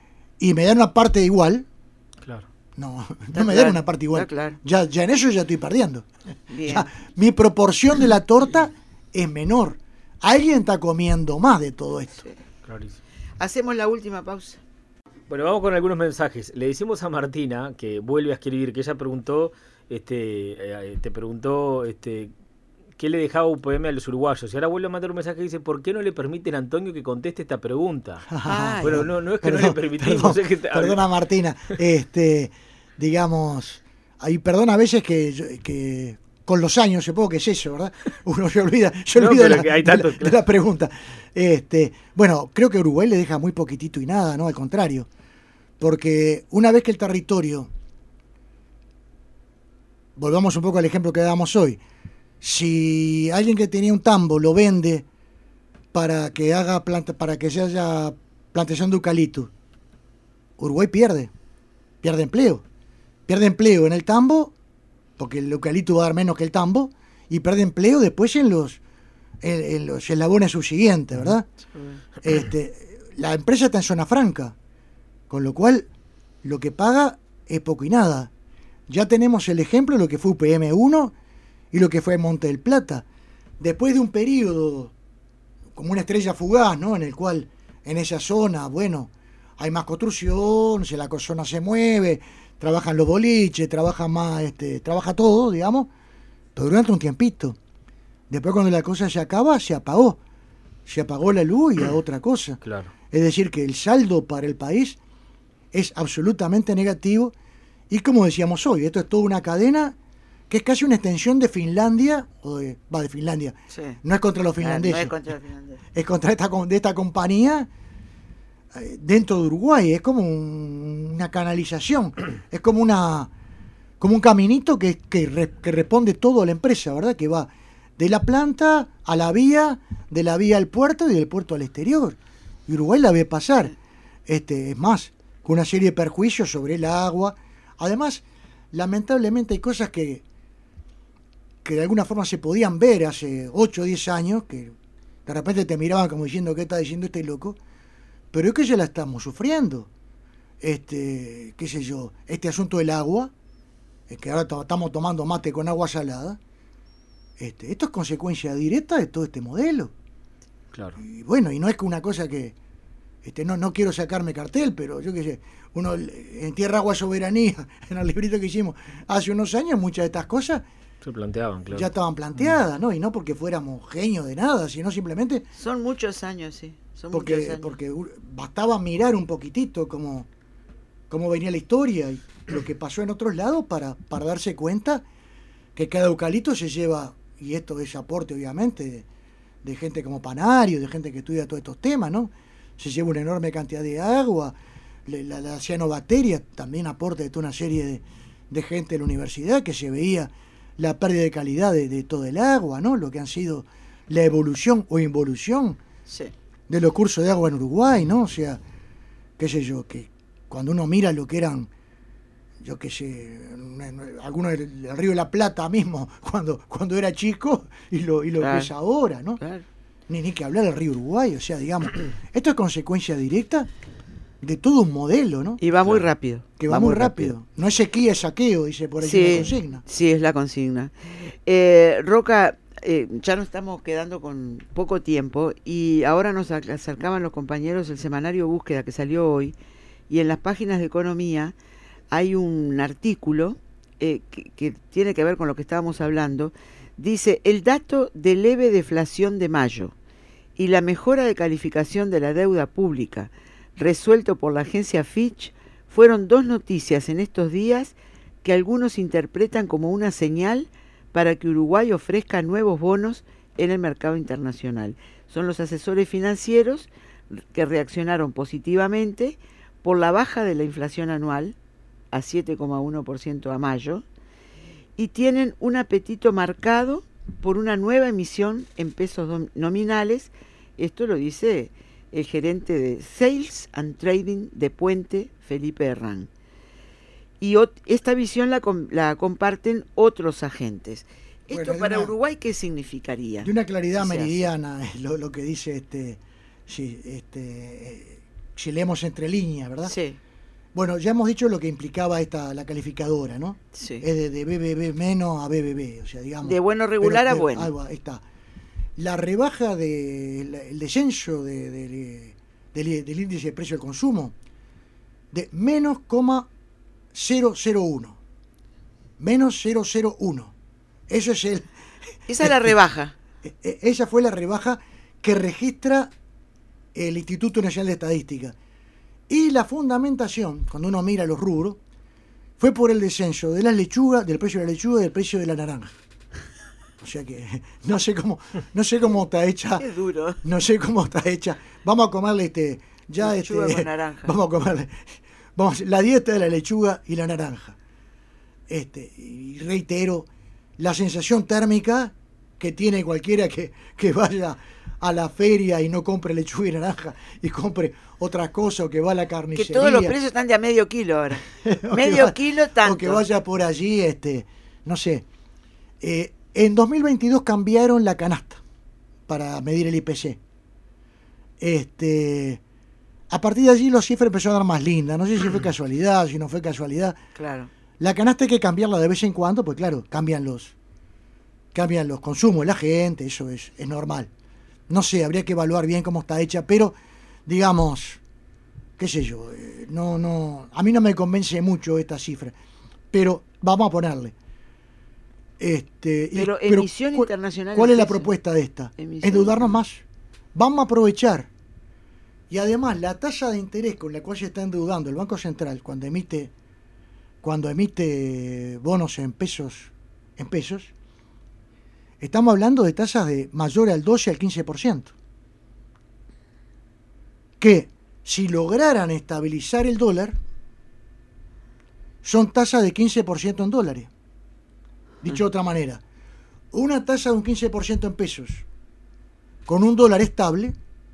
Speaker 2: y me dan una parte igual,
Speaker 3: Claro.
Speaker 2: no,
Speaker 1: Está
Speaker 2: no me
Speaker 1: claro,
Speaker 2: dan una parte igual.
Speaker 1: está claro.
Speaker 2: Ya, ya en eso ya estoy perdiendo.
Speaker 1: Bien.
Speaker 2: Ya, mi proporción de la torta es menor. Alguien está comiendo más de todo esto.
Speaker 3: Clarísimo.
Speaker 1: Hacemos la última pausa.
Speaker 3: Bueno, vamos con algunos mensajes. Le decimos a Martina, que vuelve a escribir, que ella preguntó, este, eh, te preguntó, este, qué le dejaba U P M a los uruguayos. Y ahora vuelve a mandar un mensaje que dice, ¿por qué no le permiten a Antonio que conteste esta pregunta?
Speaker 1: Ay.
Speaker 3: Bueno, no, no es que
Speaker 2: Perdón,
Speaker 3: no le permitimos,
Speaker 2: perdón,
Speaker 3: es que... te-
Speaker 2: perdona Martina, este, digamos, ahí perdona a veces que, yo- que con los años, supongo que es eso, ¿verdad? Uno se olvida, se
Speaker 3: No,
Speaker 2: olvida
Speaker 3: pero
Speaker 2: de, la,
Speaker 3: que hay
Speaker 2: de la-
Speaker 3: tanto,
Speaker 2: de
Speaker 3: claro.
Speaker 2: la pregunta. Este, bueno, creo que Uruguay le deja muy poquitito y nada, ¿no? Al contrario, porque una vez que el territorio, volvamos un poco al ejemplo que damos hoy, si alguien que tenía un tambo lo vende para que haga planta, para que se haya plantación de eucalipto, Uruguay pierde, pierde empleo, pierde empleo en el tambo, porque el eucalipto va a dar menos que el tambo, y pierde empleo después en los en, en los eslabones subsiguientes, ¿verdad? Este, la empresa está en zona franca, con lo cual lo que paga es poco y nada. Ya tenemos el ejemplo de lo que fue U P M uno y lo que fue Monte del Plata. Después de un periodo como una estrella fugaz, ¿no? En el cual en esa zona, bueno, hay más construcción, si la zona se mueve, trabajan los boliches, trabaja más, este, trabaja todo, digamos, pero durante un tiempito. Después cuando la cosa se acaba, se apagó. Se apagó la luz y a otra cosa.
Speaker 3: Claro.
Speaker 2: Es decir, que el saldo para el país es absolutamente negativo. Y como decíamos hoy, esto es toda una cadena que es casi una extensión de Finlandia, o de, va de Finlandia,
Speaker 1: Sí.
Speaker 2: no es contra los
Speaker 1: Ah, no
Speaker 2: finlandeses,
Speaker 1: es contra los finlandeses.
Speaker 2: es contra esta, com- de esta compañía eh, dentro de Uruguay. Es como un- una canalización, es como una como un caminito que, que, re- que responde todo a la empresa, ¿verdad? Que va de la planta a la vía, de la vía al puerto y del puerto al exterior. Y Uruguay la ve pasar. Este, es más, con una serie de perjuicios sobre el agua. Además, lamentablemente hay cosas que, que de alguna forma se podían ver hace ocho o diez años, que de repente te miraban como diciendo, ¿qué está diciendo este loco? Pero es que ya la estamos sufriendo. Este, qué sé yo, este asunto del agua, es que ahora to- estamos tomando mate con agua salada, este, esto es consecuencia directa de todo este modelo.
Speaker 3: Claro.
Speaker 2: Y bueno, y no es que una cosa que, este, no, no quiero sacarme cartel, pero yo qué sé, uno en Tierra, Agua, Soberanía, en el librito que hicimos hace unos años, muchas de estas cosas
Speaker 3: Se planteaban, claro.
Speaker 2: ya estaban planteadas, ¿no? Y no porque fuéramos genios de nada, sino simplemente
Speaker 1: Son muchos años, sí. Son muchos
Speaker 2: porque,
Speaker 1: años.
Speaker 2: porque u- bastaba mirar un poquitito cómo, cómo venía la historia y lo que pasó en otros lados para, para darse cuenta que cada eucalipto se lleva, y esto es aporte obviamente de, de gente como Panario, de gente que estudia todos estos temas, ¿no? Se lleva una enorme cantidad de agua, le- la, la cianobacteria también aporte de toda una serie de, de gente de la universidad que se veía la pérdida de calidad de, de todo el agua, ¿no? Lo que han sido la evolución o involución
Speaker 1: Sí.
Speaker 2: de los cursos de agua en Uruguay, ¿no? O sea, qué sé yo, que, cuando uno mira lo que eran, yo qué sé, algunos del, del Río de la Plata mismo, cuando, cuando era chico, y lo, y lo claro. que es ahora, ¿no? Claro. Ni, ni que hablar del Río Uruguay, o sea, digamos, esto es consecuencia directa de todo un modelo, ¿no?
Speaker 1: Y va muy claro. rápido.
Speaker 2: Que va, va muy rápido. rápido. No es sequía, es saqueo, dice por ahí
Speaker 1: sí,
Speaker 2: la consigna.
Speaker 1: Sí, es la consigna. Eh, Roca, eh, ya nos estamos quedando con poco tiempo y ahora nos acercaban los compañeros el semanario Búsqueda que salió hoy y en las páginas de economía hay un artículo eh, que, que tiene que ver con lo que estábamos hablando. Dice, el dato de leve deflación de mayo y la mejora de calificación de la deuda pública resuelto por la agencia Fitch fueron dos noticias en estos días que algunos interpretan como una señal para que Uruguay ofrezca nuevos bonos en el mercado internacional. Son los asesores financieros que reaccionaron positivamente por la baja de la inflación anual a siete coma uno por ciento a mayo y tienen un apetito marcado por una nueva emisión en pesos nominales. Esto lo dice el gerente de Sales and Trading de Puente, Felipe Herrán. Y ot- esta visión la, com- la comparten otros agentes. ¿Esto bueno, para una, Uruguay qué significaría?
Speaker 2: De una claridad meridiana es lo, lo que dice este, sí, este eh, si leemos entre líneas, ¿verdad?
Speaker 1: Sí.
Speaker 2: Bueno, ya hemos dicho lo que implicaba esta la calificadora, ¿no?
Speaker 1: Sí.
Speaker 2: Es de, de B B B menos a B B B, o sea, digamos.
Speaker 1: De bueno regular
Speaker 2: pero,
Speaker 1: a bueno.
Speaker 2: Algo, ahí está. La rebaja del de, descenso de, de, de, del, del índice de precio del consumo de menos cero coma cero uno. Menos cero coma cero uno. Eso es el.
Speaker 1: Esa es la rebaja.
Speaker 2: Esa fue la rebaja que registra el Instituto Nacional de Estadística. Y la fundamentación, cuando uno mira los rubros, fue por el descenso de las lechugas, del precio de la lechuga y del precio de la naranja. O sea que no sé cómo, no sé cómo está hecha.
Speaker 1: Qué duro.
Speaker 2: No sé cómo está hecha. Vamos a comerle este, ya
Speaker 1: lechuga
Speaker 2: este.
Speaker 1: Con naranja.
Speaker 2: Vamos a comerle. Vamos, la dieta de la lechuga y la naranja. Este, y reitero, la sensación térmica que tiene cualquiera que, que vaya a la feria y no compre lechuga y naranja y compre otras cosas, o que va a la carnicería.
Speaker 1: Que todos los precios están de a medio kilo ahora. medio
Speaker 2: va,
Speaker 1: kilo tanto.
Speaker 2: O que vaya por allí, este, no sé. Eh, en dos mil veintidós cambiaron la canasta para medir el I P C. Este, a partir de allí los cifras empezaron a dar más lindas. No sé si fue casualidad, si no fue casualidad.
Speaker 1: Claro.
Speaker 2: La canasta hay que cambiarla de vez en cuando, pues claro, cambian los, cambian los consumos de la gente, eso es, es normal. No sé, habría que evaluar bien cómo está hecha, pero digamos, qué sé yo, eh, no, no, a mí no me convence mucho esta cifra, pero vamos a ponerle. Este,
Speaker 1: pero
Speaker 2: y,
Speaker 1: emisión
Speaker 2: pero,
Speaker 1: internacional.
Speaker 2: ¿Cuál es la propuesta de esta? Endeudarnos más. Vamos a aprovechar. Y además, la tasa de interés con la cual se está endeudando el Banco Central cuando emite, cuando emite bonos en pesos, en pesos, estamos hablando de tasas de mayor al doce al quince por ciento. Que si lograran estabilizar el dólar, son tasas de quince por ciento en dólares. Dicho de otra manera, una tasa de un quince por ciento en pesos con un dólar estable,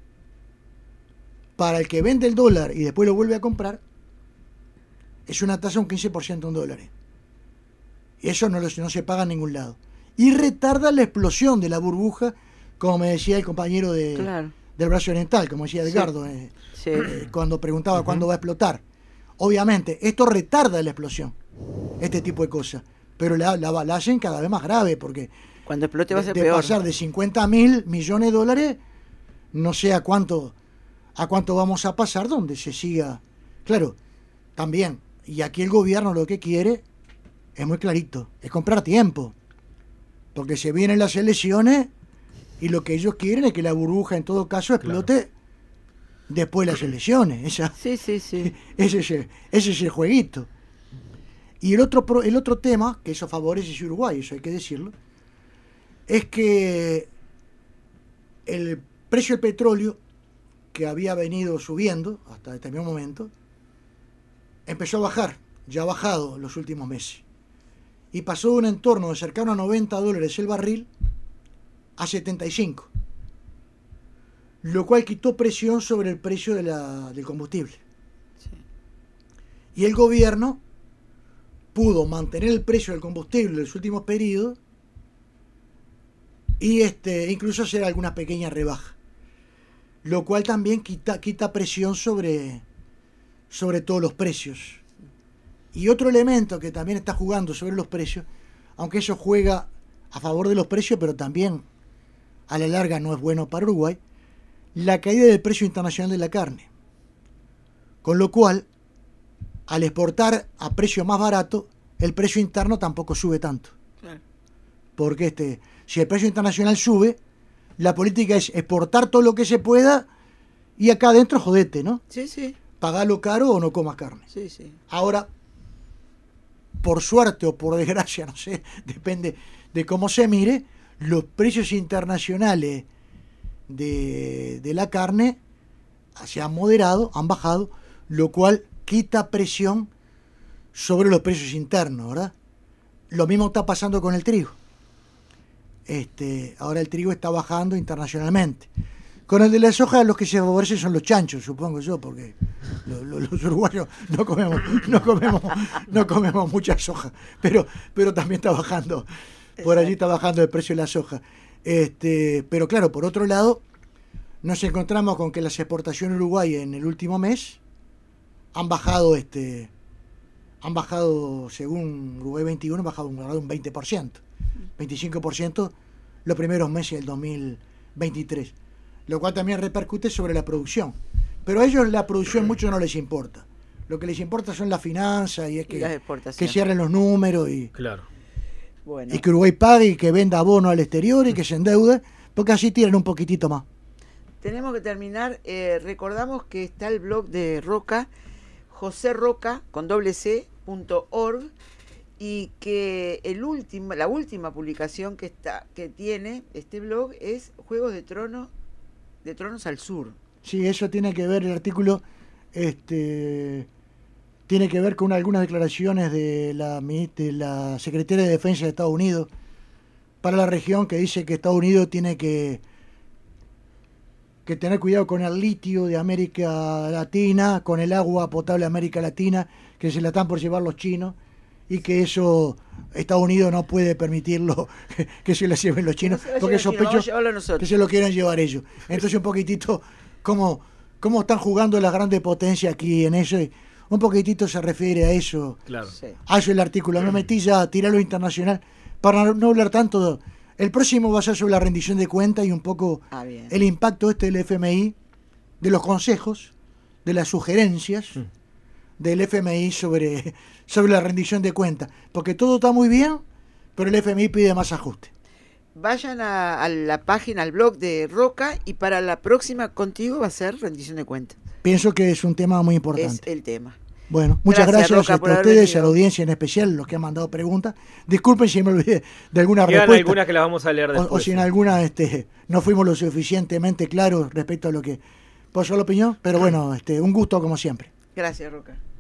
Speaker 2: para el que vende el dólar y después lo vuelve a comprar, es una tasa de un quince por ciento en dólares. Y eso no, lo, no se paga en ningún lado. Y retarda la explosión de la burbuja, como me decía el compañero de,
Speaker 1: claro.
Speaker 2: del Brazo Oriental, como decía Edgardo, sí. Eh, sí. Eh, cuando preguntaba uh-huh. cuándo va a explotar. Obviamente, esto retarda la explosión, este tipo de cosas. Pero la, la, la hacen cada vez más grave, porque
Speaker 1: cuando explote va a ser
Speaker 2: de, de
Speaker 1: peor.
Speaker 2: pasar de cincuenta mil millones de dólares, no sé a cuánto, a cuánto vamos a pasar, donde se siga. Claro, también, y aquí el gobierno lo que quiere es muy clarito, es comprar tiempo, porque se vienen las elecciones y lo que ellos quieren es que la burbuja en todo caso explote claro. después de las elecciones. Esa,
Speaker 1: sí, sí, sí.
Speaker 2: Ese es el, ese es el jueguito. Y el otro, el otro tema, que eso favorece a Uruguay, eso hay que decirlo, es que el precio del petróleo, que había venido subiendo hasta determinado momento, empezó a bajar, ya ha bajado los últimos meses. Y pasó de un entorno de cercano a noventa dólares el barril a setenta y cinco. Lo cual quitó presión sobre el precio de la, del combustible. Sí. Y el gobierno pudo mantener el precio del combustible en los últimos periodos y este, incluso hacer algunas pequeñas rebajas, lo cual también quita, quita presión sobre, sobre todos los precios. Y otro elemento que también está jugando sobre los precios, aunque eso juega a favor de los precios, pero también a la larga no es bueno para Uruguay, la caída del precio internacional de la carne. Con lo cual, al exportar a precio más barato, el precio interno tampoco sube tanto. Claro. Porque este, si el precio internacional sube, la política es exportar todo lo que se pueda y acá adentro jodete, ¿no?
Speaker 1: Sí, sí.
Speaker 2: Pagalo caro o no comas carne.
Speaker 1: Sí, sí.
Speaker 2: Ahora, por suerte o por desgracia, no sé, depende de cómo se mire, los precios internacionales de, de la carne se han moderado, han bajado, lo cual quita presión sobre los precios internos, ¿verdad? Lo mismo está pasando con el trigo. Este, ahora el trigo está bajando internacionalmente. Con el de la soja, los que se favorecen son los chanchos, supongo yo, porque lo, lo, los uruguayos no comemos, no comemos, no comemos mucha soja, pero, pero también está bajando, por allí está bajando el precio de la soja. Este, pero claro, por otro lado, nos encontramos con que las exportaciones uruguayas en el último mes han bajado, este, han bajado, según Uruguay veintiuno, han bajado un, un veinte por ciento, veinticinco por ciento los primeros meses del dos mil veintitrés. Lo cual también repercute sobre la producción. Pero a ellos la producción mucho no les importa. Lo que les importa son las finanzas y es que, y que cierren los números y,
Speaker 3: claro.
Speaker 1: Bueno.
Speaker 2: Y que Uruguay pague y que venda abono al exterior y que se endeude, porque así tiran un poquitito más.
Speaker 1: Tenemos que terminar. Eh, recordamos que está el blog de Roca, José Roca, con doble c, punto org, y que el último, la última publicación que, está, que tiene este blog es Juegos de Tronos de Tronos al Sur.
Speaker 2: Sí, eso tiene que ver, el artículo este, tiene que ver con algunas declaraciones de la, de la Secretaria de Defensa de Estados Unidos para la región, que dice que Estados Unidos tiene que, que tener cuidado con el litio de América Latina, con el agua potable de América Latina, que se la están por llevar los chinos, y que eso Estados Unidos no puede permitirlo que, que se la lleven los chinos,
Speaker 1: no
Speaker 2: porque sospecho que se lo quieran llevar ellos. Entonces un poquitito cómo, cómo están jugando las grandes potencias aquí en eso, y un poquitito se refiere a eso.
Speaker 3: Claro.
Speaker 1: Sí.
Speaker 2: A eso el artículo. Me metí ya a tirarlo internacional para no hablar tanto. El próximo va a ser sobre la rendición de cuentas y un poco
Speaker 1: ah,
Speaker 2: el impacto este del F M I, de los consejos, de las sugerencias mm. del F M I sobre, sobre la rendición de cuentas, porque todo está muy bien, pero el F M I pide más ajuste.
Speaker 1: Vayan a, a la página, al blog de Roca, y para la próxima contigo va a ser rendición de cuentas.
Speaker 2: Pienso que es un tema muy importante.
Speaker 1: Es el tema.
Speaker 2: Bueno, muchas gracias, gracias
Speaker 1: Roca,
Speaker 2: a ustedes, a la audiencia en especial, los que han mandado preguntas. Disculpen si me olvidé de alguna
Speaker 3: Quedan
Speaker 2: respuesta.
Speaker 3: algunas que las vamos a leer después.
Speaker 2: O, o si en alguna este, no fuimos lo suficientemente claros respecto a lo que pasó la opinión, pero bueno, este, un gusto como siempre.
Speaker 1: Gracias, Roca.